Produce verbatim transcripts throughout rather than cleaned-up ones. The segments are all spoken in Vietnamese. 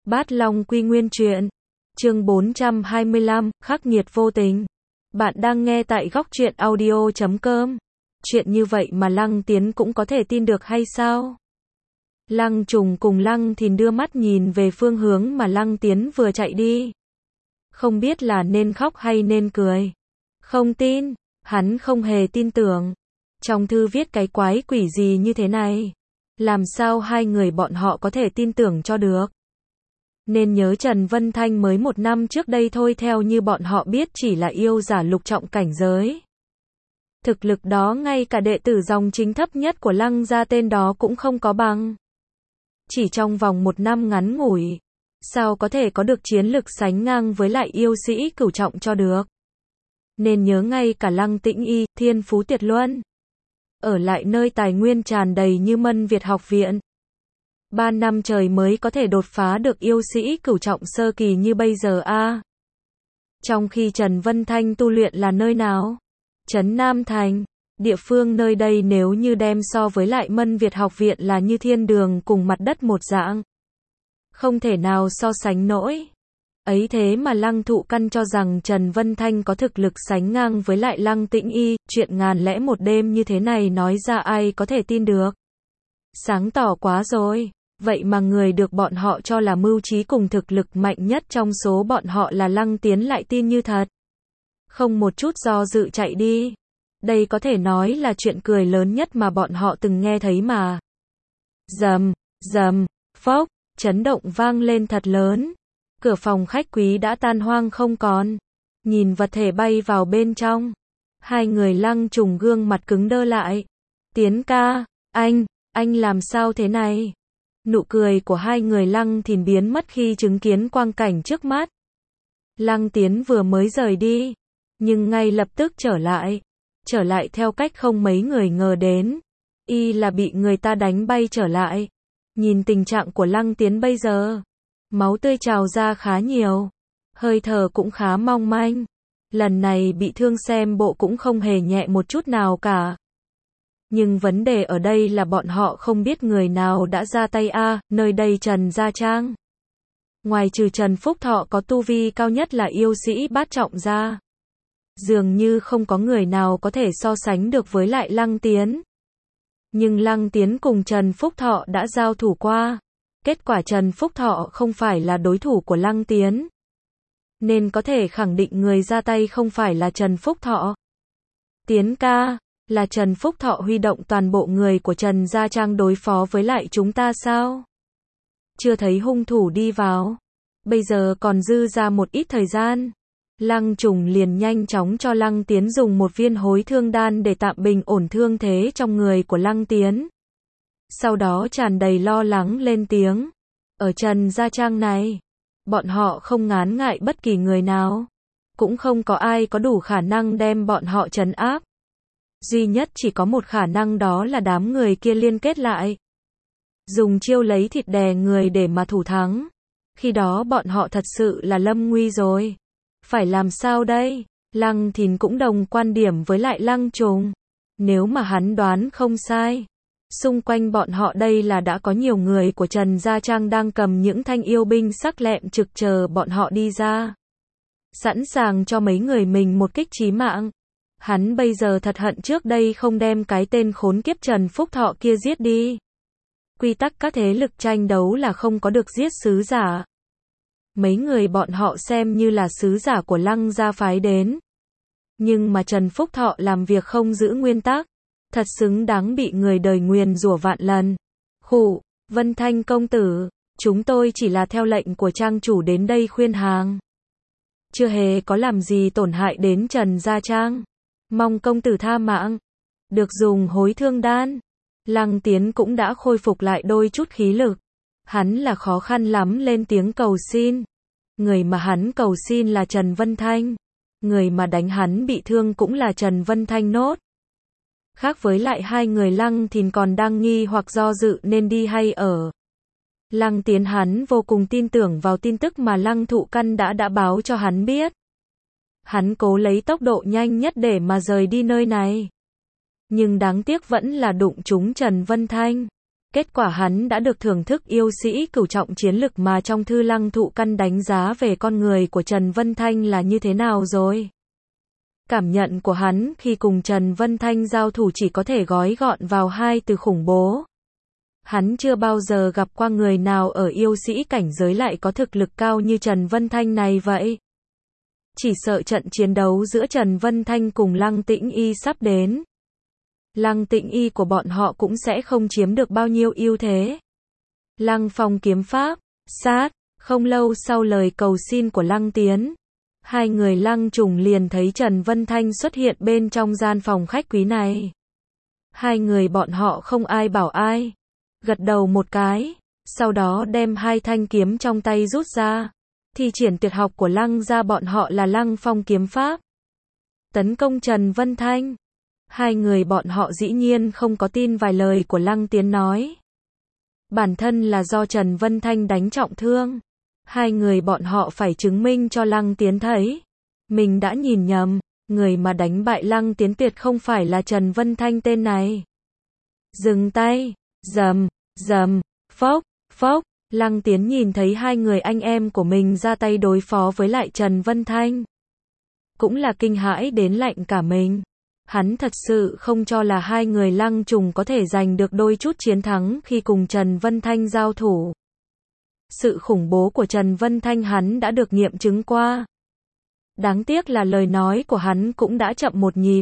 Bát Long Quy Nguyên Truyện, chương bốn trăm hai mươi lăm, khắc nghiệt vô tình. Bạn đang nghe tại góc truyện audio chấm com. Chuyện như vậy mà Lăng Tiến cũng có thể tin được hay sao? Lăng Trùng cùng Lăng Thìn đưa mắt nhìn về phương hướng mà Lăng Tiến vừa chạy đi. Không biết là nên khóc hay nên cười. Không tin, hắn không hề tin tưởng. Trong thư viết cái quái quỷ gì như thế này? Làm sao hai người bọn họ có thể tin tưởng cho được? Nên nhớ Trần Vân Thanh mới một năm trước đây thôi, theo như bọn họ biết chỉ là yêu giả lục trọng cảnh giới. Thực lực đó ngay cả đệ tử dòng chính thấp nhất của Lăng gia tên đó cũng không có bằng. Chỉ trong vòng một năm ngắn ngủi, sao có thể có được chiến lực sánh ngang với lại yêu sĩ cửu trọng cho được? Nên nhớ ngay cả Lăng Tĩnh Y, thiên phú tuyệt luân, ở lại nơi tài nguyên tràn đầy như Mân Việt học viện. Ba năm trời mới có thể đột phá được yêu sĩ cửu trọng sơ kỳ như bây giờ a. À. Trong khi Trần Vân Thanh tu luyện là nơi nào? Trấn Nam Thành. Địa phương nơi đây nếu như đem so với lại Mân Việt học viện là như thiên đường cùng mặt đất một dạng. Không thể nào so sánh nổi. Ấy thế mà Lăng Thụ Căn cho rằng Trần Vân Thanh có thực lực sánh ngang với lại Lăng Tĩnh Y, chuyện ngàn lẻ một đêm như thế này nói ra ai có thể tin được. Sáng tỏ quá rồi. Vậy mà người được bọn họ cho là mưu trí cùng thực lực mạnh nhất trong số bọn họ là Lăng Tiến lại tin như thật. Không một chút do dự chạy đi. Đây có thể nói là chuyện cười lớn nhất mà bọn họ từng nghe thấy mà. Rầm, rầm, phốc, chấn động vang lên thật lớn. Cửa phòng khách quý đã tan hoang không còn. Nhìn vật thể bay vào bên trong. Hai người Lăng Trùng gương mặt cứng đơ lại. Tiến ca, anh, anh làm sao thế này? Nụ cười của hai người Lăng Thìn biến mất khi chứng kiến quang cảnh trước mắt. Lăng Tiến vừa mới rời đi, nhưng ngay lập tức trở lại. Trở lại theo cách không mấy người ngờ đến. Y là bị người ta đánh bay trở lại. Nhìn tình trạng của Lăng Tiến bây giờ, máu tươi trào ra khá nhiều, hơi thở cũng khá mong manh. Lần này bị thương xem bộ cũng không hề nhẹ một chút nào cả. Nhưng vấn đề ở đây là bọn họ không biết người nào đã ra tay a, à, nơi đây Trần Gia Trang. Ngoài trừ Trần Phúc Thọ có tu vi cao nhất là yêu sĩ bát trọng ra, dường như không có người nào có thể so sánh được với lại Lăng Tiến. Nhưng Lăng Tiến cùng Trần Phúc Thọ đã giao thủ qua. Kết quả Trần Phúc Thọ không phải là đối thủ của Lăng Tiến. Nên có thể khẳng định người ra tay không phải là Trần Phúc Thọ. Tiến ca, là Trần Phúc Thọ huy động toàn bộ người của Trần Gia Trang đối phó với lại chúng ta sao? Chưa thấy hung thủ đi vào. Bây giờ còn dư ra một ít thời gian. Lăng Trùng liền nhanh chóng cho Lăng Tiến dùng một viên hối thương đan để tạm bình ổn thương thế trong người của Lăng Tiến. Sau đó tràn đầy lo lắng lên tiếng. Ở Trần Gia Trang này, bọn họ không ngán ngại bất kỳ người nào. Cũng không có ai có đủ khả năng đem bọn họ trấn áp. Duy nhất chỉ có một khả năng, đó là đám người kia liên kết lại. Dùng chiêu lấy thịt đè người để mà thủ thắng. Khi đó bọn họ thật sự là lâm nguy rồi. Phải làm sao đây? Lăng Thìn cũng đồng quan điểm với lại Lăng Trùng. Nếu mà hắn đoán không sai, xung quanh bọn họ đây là đã có nhiều người của Trần Gia Trang đang cầm những thanh yêu binh sắc lẹm trực chờ bọn họ đi ra. Sẵn sàng cho mấy người mình một kích chí mạng. Hắn bây giờ thật hận trước đây không đem cái tên khốn kiếp Trần Phúc Thọ kia giết đi. Quy tắc các thế lực tranh đấu là không có được giết sứ giả. Mấy người bọn họ xem như là sứ giả của Lăng gia phái đến. Nhưng mà Trần Phúc Thọ làm việc không giữ nguyên tắc. Thật xứng đáng bị người đời nguyền rủa vạn lần. Khụ, Vân Thanh công tử, chúng tôi chỉ là theo lệnh của trang chủ đến đây khuyên hàng. Chưa hề có làm gì tổn hại đến Trần Gia Trang. Mong công tử tha mạng. Được dùng hối thương đan. Lăng Tiến cũng đã khôi phục lại đôi chút khí lực. Hắn là khó khăn lắm lên tiếng cầu xin. Người mà hắn cầu xin là Trần Vân Thanh. Người mà đánh hắn bị thương cũng là Trần Vân Thanh nốt. Khác với lại hai người Lăng Thìn còn đang nghi hoặc do dự nên đi hay ở. Lăng Tiến hắn vô cùng tin tưởng vào tin tức mà Lăng Thụ Căn đã đã báo cho hắn biết. Hắn cố lấy tốc độ nhanh nhất để mà rời đi nơi này. Nhưng đáng tiếc vẫn là đụng trúng Trần Vân Thanh. Kết quả hắn đã được thưởng thức yêu sĩ cửu trọng chiến lực mà trong thư Lăng Thụ Căn đánh giá về con người của Trần Vân Thanh là như thế nào rồi. Cảm nhận của hắn khi cùng Trần Vân Thanh giao thủ chỉ có thể gói gọn vào hai từ khủng bố. Hắn chưa bao giờ gặp qua người nào ở yêu sĩ cảnh giới lại có thực lực cao như Trần Vân Thanh này vậy. Chỉ sợ trận chiến đấu giữa Trần Vân Thanh cùng Lăng Tĩnh Y sắp đến. Lăng Tĩnh Y của bọn họ cũng sẽ không chiếm được bao nhiêu ưu thế. Lăng Phong kiếm pháp, sát, không lâu sau lời cầu xin của Lăng Tiến. Hai người Lăng Trùng liền thấy Trần Vân Thanh xuất hiện bên trong gian phòng khách quý này. Hai người bọn họ không ai bảo ai. Gật đầu một cái, sau đó đem hai thanh kiếm trong tay rút ra. Thi triển tuyệt học của Lăng gia bọn họ là Lăng Phong kiếm pháp. Tấn công Trần Vân Thanh. Hai người bọn họ dĩ nhiên không có tin vài lời của Lăng Tiến nói. Bản thân là do Trần Vân Thanh đánh trọng thương. Hai người bọn họ phải chứng minh cho Lăng Tiến thấy. Mình đã nhìn nhầm, người mà đánh bại Lăng Tiến tuyệt không phải là Trần Vân Thanh tên này. Dừng tay, rầm, rầm, phốc, phốc. Lăng Tiến nhìn thấy hai người anh em của mình ra tay đối phó với lại Trần Vân Thanh. Cũng là kinh hãi đến lạnh cả mình. Hắn thật sự không cho là hai người Lăng Trùng có thể giành được đôi chút chiến thắng khi cùng Trần Vân Thanh giao thủ. Sự khủng bố của Trần Vân Thanh hắn đã được nghiệm chứng qua. Đáng tiếc là lời nói của hắn cũng đã chậm một nhịp.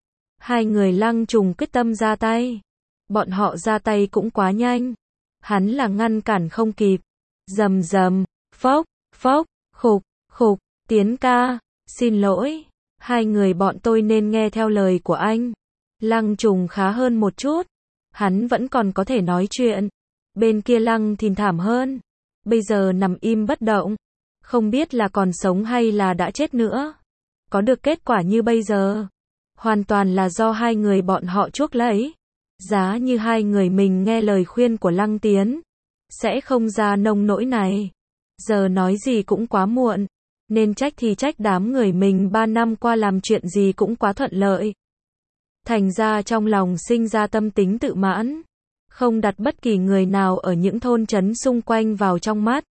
Hai người Lăng Trùng quyết tâm ra tay. Bọn họ ra tay cũng quá nhanh. Hắn là ngăn cản không kịp. Rầm rầm, phốc, phốc, khục, khục, Tiến ca, xin lỗi. Hai người bọn tôi nên nghe theo lời của anh. Lăng Trùng khá hơn một chút. Hắn vẫn còn có thể nói chuyện. Bên kia Lăng Thìn thảm hơn. Bây giờ nằm im bất động. Không biết là còn sống hay là đã chết nữa. Có được kết quả như bây giờ. Hoàn toàn là do hai người bọn họ chuốc lấy. Giá như hai người mình nghe lời khuyên của Lăng Tiến. Sẽ không ra nông nỗi này. Giờ nói gì cũng quá muộn. Nên trách thì trách đám người mình ba năm qua làm chuyện gì cũng quá thuận lợi. Thành ra trong lòng sinh ra tâm tính tự mãn. Không đặt bất kỳ người nào ở những thôn trấn xung quanh vào trong mắt.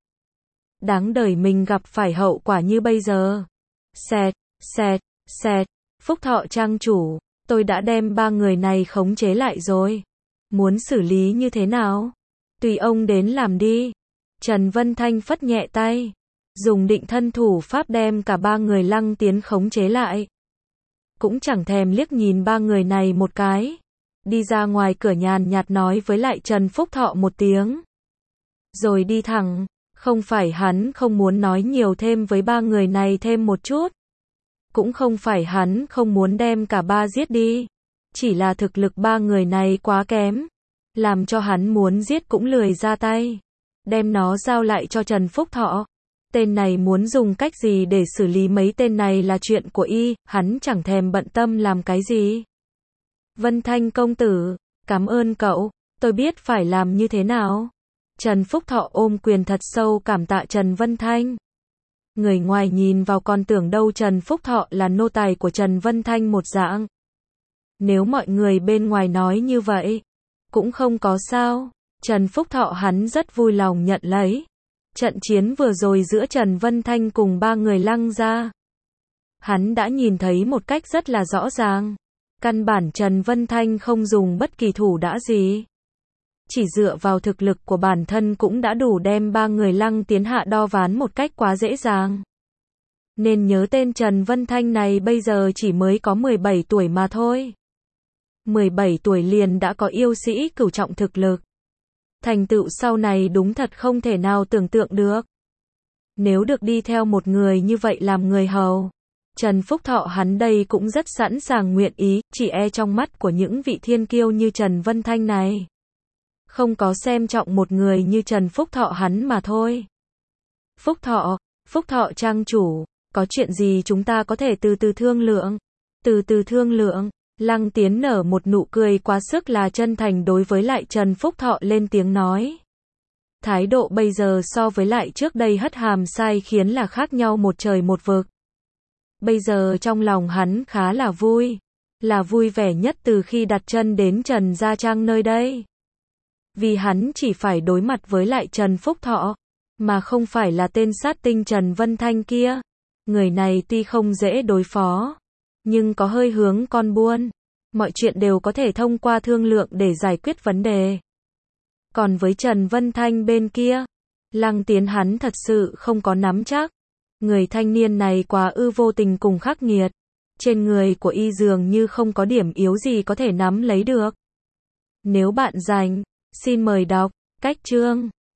Đáng đời mình gặp phải hậu quả như bây giờ. Xẹt, xẹt, xẹt. Phúc Thọ trang chủ, tôi đã đem ba người này khống chế lại rồi. Muốn xử lý như thế nào? Tùy ông đến làm đi. Trần Vân Thanh phất nhẹ tay. Dùng định thân thủ pháp đem cả ba người Lăng Tiến khống chế lại. Cũng chẳng thèm liếc nhìn ba người này một cái. Đi ra ngoài cửa nhàn nhạt nói với lại Trần Phúc Thọ một tiếng. Rồi đi thẳng. Không phải hắn không muốn nói nhiều thêm với ba người này thêm một chút. Cũng không phải hắn không muốn đem cả ba giết đi. Chỉ là thực lực ba người này quá kém. Làm cho hắn muốn giết cũng lười ra tay. Đem nó giao lại cho Trần Phúc Thọ. Tên này muốn dùng cách gì để xử lý mấy tên này là chuyện của y, hắn chẳng thèm bận tâm làm cái gì. Vân Thanh công tử, cảm ơn cậu, tôi biết phải làm như thế nào. Trần Phúc Thọ ôm quyền thật sâu cảm tạ Trần Vân Thanh. Người ngoài nhìn vào còn tưởng đâu Trần Phúc Thọ là nô tài của Trần Vân Thanh một dạng. Nếu mọi người bên ngoài nói như vậy, cũng không có sao. Trần Phúc Thọ hắn rất vui lòng nhận lấy. Trận chiến vừa rồi giữa Trần Vân Thanh cùng ba người Lăng gia. Hắn đã nhìn thấy một cách rất là rõ ràng. Căn bản Trần Vân Thanh không dùng bất kỳ thủ đã gì. Chỉ dựa vào thực lực của bản thân cũng đã đủ đem ba người Lăng Tiến hạ đo ván một cách quá dễ dàng. Nên nhớ tên Trần Vân Thanh này bây giờ chỉ mới có mười bảy tuổi mà thôi. mười bảy tuổi liền đã có yêu sĩ cửu trọng thực lực. Thành tựu sau này đúng thật không thể nào tưởng tượng được. Nếu được đi theo một người như vậy làm người hầu, Trần Phúc Thọ hắn đây cũng rất sẵn sàng nguyện ý, chỉ e trong mắt của những vị thiên kiêu như Trần Vân Thanh này. Không có xem trọng một người như Trần Phúc Thọ hắn mà thôi. Phúc Thọ, Phúc Thọ trang chủ, có chuyện gì chúng ta có thể từ từ thương lượng. Từ từ thương lượng. Lăng Tiến nở một nụ cười quá sức là chân thành đối với lại Trần Phúc Thọ lên tiếng nói. Thái độ bây giờ so với lại trước đây hất hàm sai khiến là khác nhau một trời một vực. Bây giờ trong lòng hắn khá là vui. Là vui vẻ nhất từ khi đặt chân đến Trần Gia Trang nơi đây. Vì hắn chỉ phải đối mặt với lại Trần Phúc Thọ, mà không phải là tên sát tinh Trần Vân Thanh kia. Người này tuy không dễ đối phó, nhưng có hơi hướng con buôn. Mọi chuyện đều có thể thông qua thương lượng để giải quyết vấn đề. Còn với Trần Vân Thanh bên kia, Lăng Tiến hắn thật sự không có nắm chắc. Người thanh niên này quá ư vô tình cùng khắc nghiệt. Trên người của y dường như không có điểm yếu gì có thể nắm lấy được. Nếu bạn rảnh, xin mời đọc cách chương.